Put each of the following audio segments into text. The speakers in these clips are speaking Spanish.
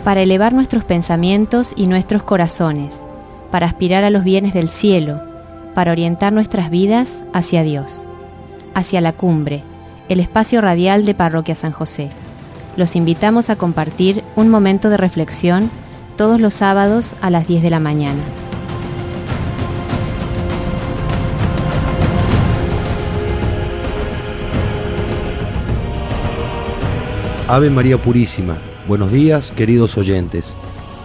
para elevar nuestros pensamientos y nuestros corazones, para aspirar a los bienes del cielo, para orientar nuestras vidas hacia Dios, hacia la cumbre, el espacio radial de Parroquia San José. Los invitamos a compartir un momento de reflexión todos los sábados a las 10 de la mañana. Ave María Purísima. Buenos días, queridos oyentes.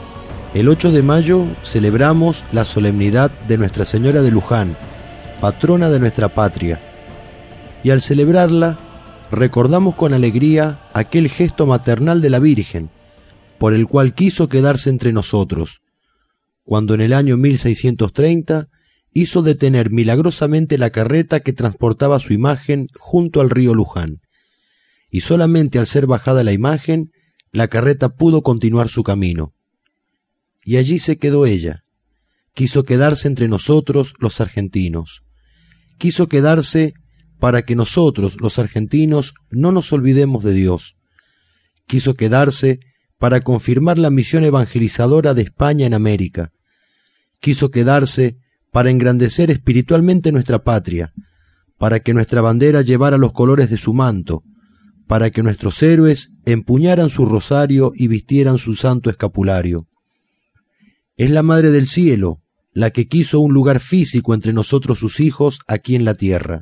El 8 de mayo celebramos la solemnidad de Nuestra Señora de Luján, patrona de nuestra patria. Y al celebrarla, recordamos con alegría aquel gesto maternal de la Virgen, por el cual quiso quedarse entre nosotros, cuando en el año 1630 hizo detener milagrosamente la carreta que transportaba su imagen junto al río Luján. Y solamente al ser bajada la imagen, la carreta pudo continuar su camino. Y allí se quedó ella. Quiso quedarse entre nosotros, los argentinos. Quiso quedarse para que nosotros, los argentinos, no nos olvidemos de Dios. Quiso quedarse para confirmar la misión evangelizadora de España en América. Quiso quedarse para engrandecer espiritualmente nuestra patria, para que nuestra bandera llevara los colores de su manto, para que nuestros héroes empuñaran su rosario y vistieran su santo escapulario. Es la Madre del Cielo, la que quiso un lugar físico entre nosotros sus hijos aquí en la tierra.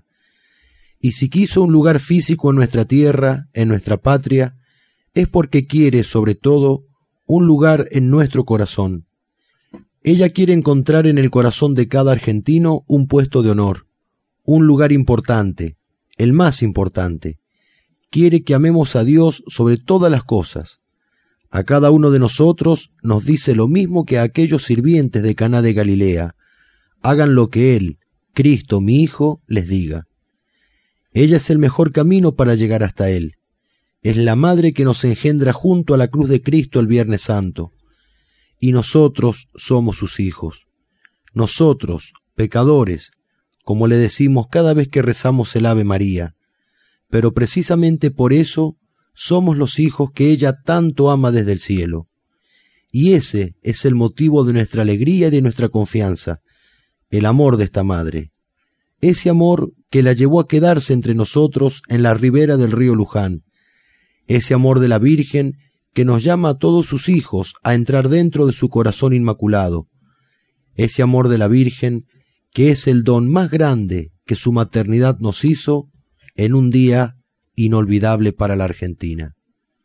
Y si quiso un lugar físico en nuestra tierra, en nuestra patria, es porque quiere, sobre todo, un lugar en nuestro corazón. Ella quiere encontrar en el corazón de cada argentino un puesto de honor, un lugar importante, el más importante. Quiere que amemos a Dios sobre todas las cosas. A cada uno de nosotros nos dice lo mismo que a aquellos sirvientes de Caná de Galilea: hagan lo que Él, Cristo mi Hijo, les diga. Ella es el mejor camino para llegar hasta Él. Es la Madre que nos engendra junto a la cruz de Cristo el Viernes Santo. Y nosotros somos sus hijos. Nosotros, pecadores, como le decimos cada vez que rezamos el Ave María. Pero precisamente por eso somos los hijos que ella tanto ama desde el cielo. Y ese es el motivo de nuestra alegría y de nuestra confianza, el amor de esta madre. Ese amor que la llevó a quedarse entre nosotros en la ribera del río Luján. Ese amor de la Virgen que nos llama a todos sus hijos a entrar dentro de su corazón inmaculado. Ese amor de la Virgen que es el don más grande que su maternidad nos hizo en un día inolvidable para la Argentina.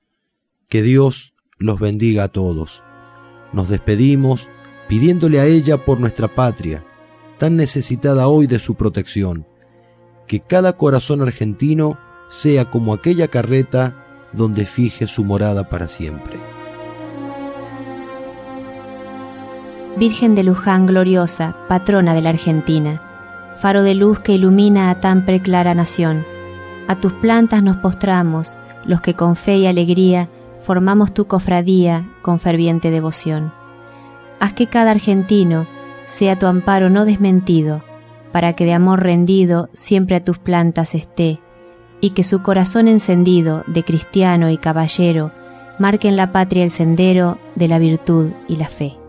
Que Dios los bendiga a todos. Nos despedimos pidiéndole a ella por nuestra patria, tan necesitada hoy de su protección, que cada corazón argentino sea como aquella carreta donde fije su morada para siempre. Virgen de Luján gloriosa, patrona de la Argentina, faro de luz que ilumina a tan preclara nación, a tus plantas nos postramos, los que con fe y alegría formamos tu cofradía con ferviente devoción. Haz que cada argentino sea tu amparo no desmentido, para que de amor rendido siempre a tus plantas esté, y que su corazón encendido de cristiano y caballero marque en la patria el sendero de la virtud y la fe.